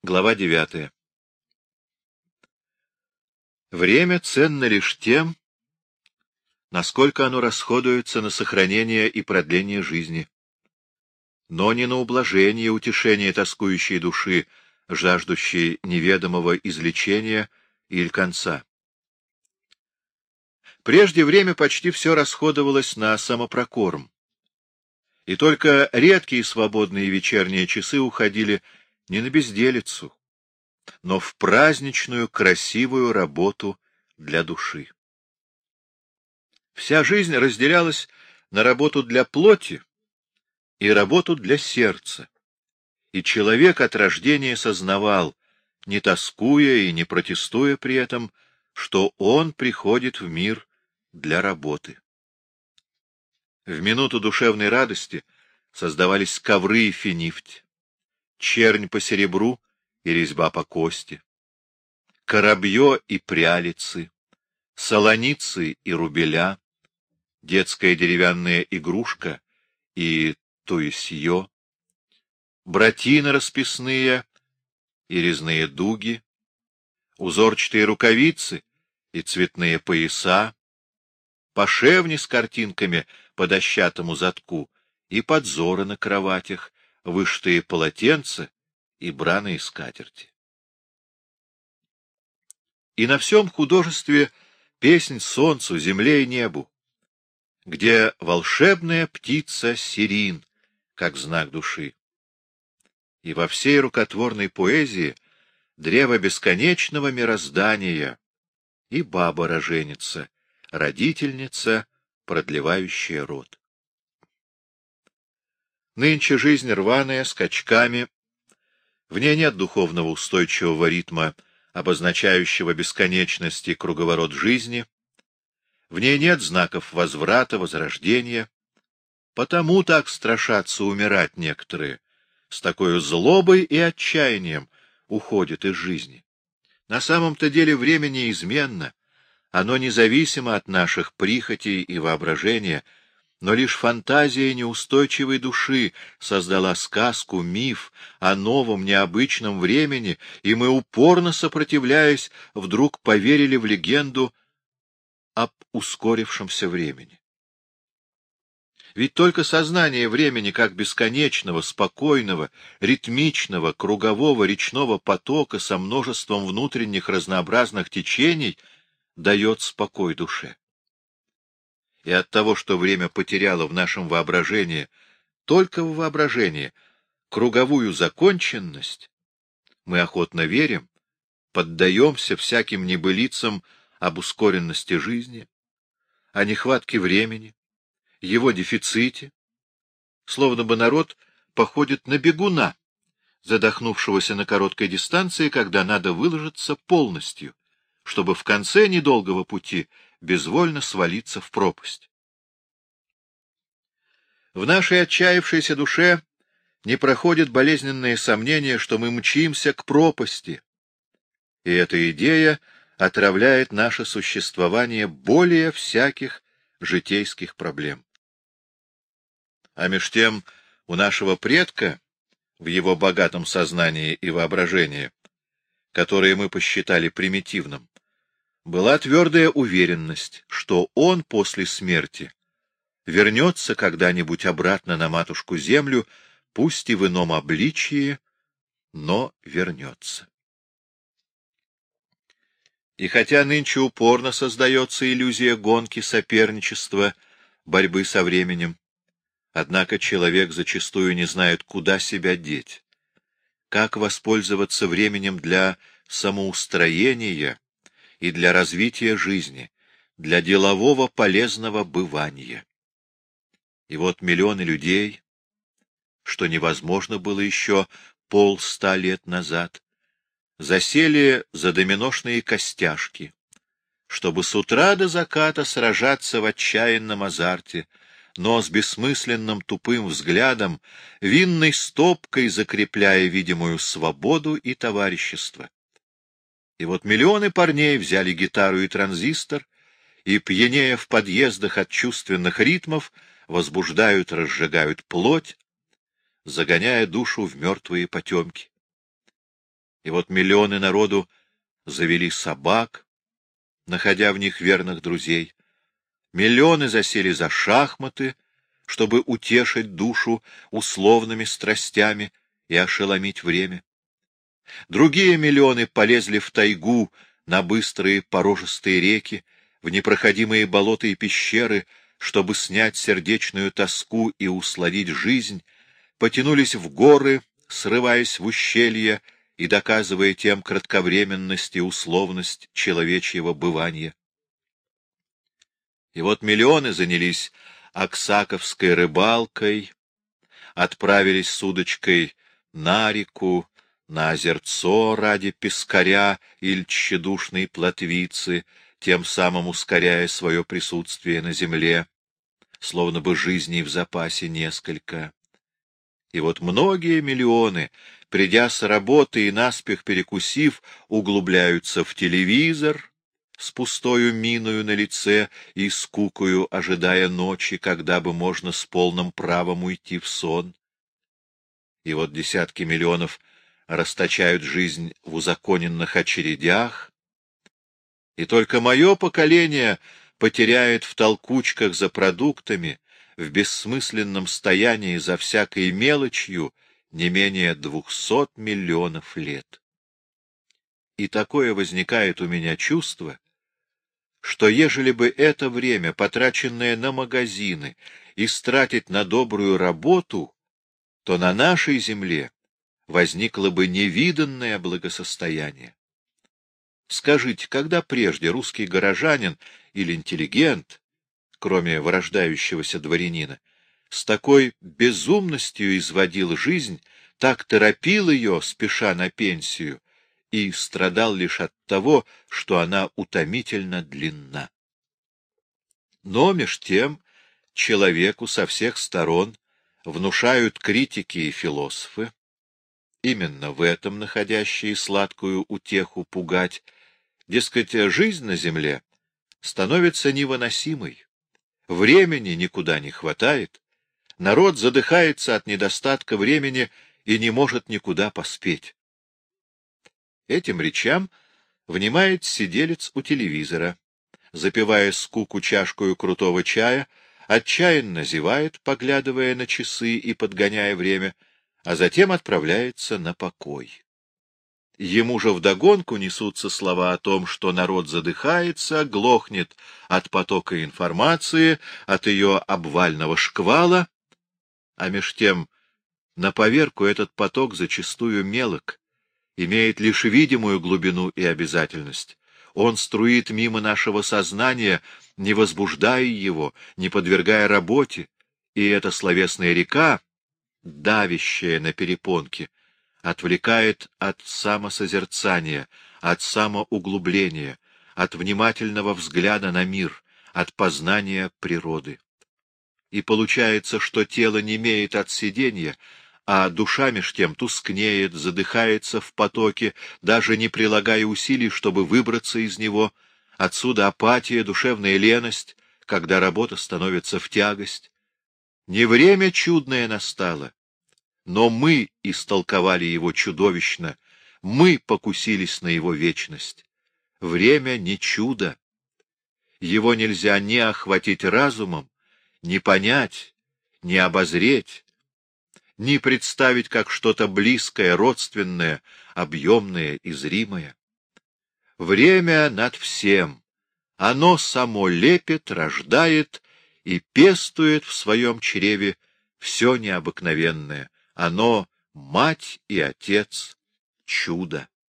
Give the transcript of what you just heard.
Глава 9. Время ценно лишь тем, насколько оно расходуется на сохранение и продление жизни, но не на ублажение и утешение тоскующей души, жаждущей неведомого излечения или конца. Прежде время почти все расходовалось на самопрокорм, и только редкие свободные вечерние часы уходили не на безделицу, но в праздничную красивую работу для души. Вся жизнь разделялась на работу для плоти и работу для сердца, и человек от рождения сознавал, не тоскуя и не протестуя при этом, что он приходит в мир для работы. В минуту душевной радости создавались ковры и финифть, чернь по серебру и резьба по кости, коробье и прялицы, солоницы и рубеля, детская деревянная игрушка и туесье, братины расписные и резные дуги, узорчатые рукавицы и цветные пояса, пошевни с картинками по дощатому задку и подзоры на кроватях, вышитые полотенца и браные скатерти. И на всем художестве песнь солнцу, земле и небу, где волшебная птица сирин, как знак души. И во всей рукотворной поэзии древо бесконечного мироздания и баба-роженица, родительница, продлевающая род. Нынче жизнь рваная, скачками, в ней нет духовного устойчивого ритма, обозначающего бесконечность и круговорот жизни, в ней нет знаков возврата, возрождения, потому так страшатся умирать некоторые, с такой злобой и отчаянием уходят из жизни. На самом-то деле время неизменно, оно независимо от наших прихотей и воображения, но лишь фантазия неустойчивой души создала сказку, миф о новом необычном времени, и мы, упорно сопротивляясь, вдруг поверили в легенду об ускорившемся времени. Ведь только сознание времени как бесконечного, спокойного, ритмичного, кругового речного потока со множеством внутренних разнообразных течений дает спокой душе. И от того, что время потеряло в нашем воображении, только в воображении, круговую законченность, мы охотно верим, поддаемся всяким небылицам об ускоренности жизни, о нехватке времени, его дефиците, словно бы народ походит на бегуна, задохнувшегося на короткой дистанции, когда надо выложиться полностью, чтобы в конце недолгого пути безвольно свалиться в пропасть. В нашей отчаявшейся душе не проходит болезненное сомнение, что мы мчимся к пропасти, и эта идея отравляет наше существование более всяких житейских проблем. А меж тем у нашего предка, в его богатом сознании и воображении, которые мы посчитали примитивным, была твердая уверенность, что он после смерти вернется когда-нибудь обратно на матушку-землю, пусть и в ином обличии, но вернется. И хотя нынче упорно создается иллюзия гонки, соперничества, борьбы со временем, однако человек зачастую не знает, куда себя деть, как воспользоваться временем для самоустроения и для развития жизни, для делового полезного бывания. И вот миллионы людей, что невозможно было еще 100 лет назад, засели за доминошные костяшки, чтобы с утра до заката сражаться в отчаянном азарте, но с бессмысленным тупым взглядом, винной стопкой закрепляя видимую свободу и товарищество. И вот миллионы парней взяли гитару и транзистор, и, пьянея в подъездах от чувственных ритмов, возбуждают, разжигают плоть, загоняя душу в мертвые потемки. И вот миллионы народу завели собак, находя в них верных друзей. Миллионы засели за шахматы, чтобы утешить душу условными страстями и ошеломить время. Другие миллионы полезли в тайгу, на быстрые порожистые реки, в непроходимые болота и пещеры, чтобы снять сердечную тоску и усладить жизнь, потянулись в горы, срываясь в ущелья и доказывая тем кратковременность и условность человечьего бывания. И вот миллионы занялись аксаковской рыбалкой, отправились с удочкой на реку, на озерцо ради пескаря или тщедушной плотвицы, тем самым ускоряя свое присутствие на земле, словно бы жизней в запасе несколько. И вот многие миллионы, придя с работы и наспех перекусив, углубляются в телевизор с пустою миною на лице и скукою, ожидая ночи, когда бы можно с полным правом уйти в сон. И вот десятки миллионов расточают жизнь в узаконенных очередях, и только мое поколение потеряет в толкучках за продуктами, в бессмысленном стоянии за всякой мелочью не менее 200 миллионов лет. И такое возникает у меня чувство, что ежели бы это время, потраченное на магазины, истратить на добрую работу, то на нашей земле возникло бы невиданное благосостояние. Скажите, когда прежде русский горожанин или интеллигент, кроме вырождающегося дворянина, с такой безумностью изводил жизнь, так торопил ее, спеша на пенсию, и страдал лишь от того, что она утомительно длинна? Но меж тем человеку со всех сторон внушают критики и философы, именно в этом находящие сладкую утеху пугать, дескать, жизнь на земле становится невыносимой, времени никуда не хватает, народ задыхается от недостатка времени и не может никуда поспеть. Этим речам внимает сиделец у телевизора, запивая скуку чашкою крутого чая, отчаянно зевает, поглядывая на часы и подгоняя время, а затем отправляется на покой. Ему же вдогонку несутся слова о том, что народ задыхается, глохнет от потока информации, от ее обвального шквала, а меж тем на поверку этот поток зачастую мелок, имеет лишь видимую глубину и обязательность. Он струит мимо нашего сознания, не возбуждая его, не подвергая работе, и эта словесная река, давящая на перепонки, отвлекает от самосозерцания, от самоуглубления, от внимательного взгляда на мир, от познания природы. И получается, что тело немеет от сиденья, а душа меж тем тускнеет, задыхается в потоке, даже не прилагая усилий, чтобы выбраться из него. Отсюда апатия, душевная леность, когда работа становится в тягость. Не время чудное настало, но мы истолковали его чудовищно, мы покусились на его вечность. Время не чудо. Его нельзя ни охватить разумом, ни понять, ни обозреть, ни представить как что-то близкое, родственное, объемное и зримое. Время над всем. Оно само лепит, рождает и пестует в своем чреве все необыкновенное. Оно — мать и отец чуда.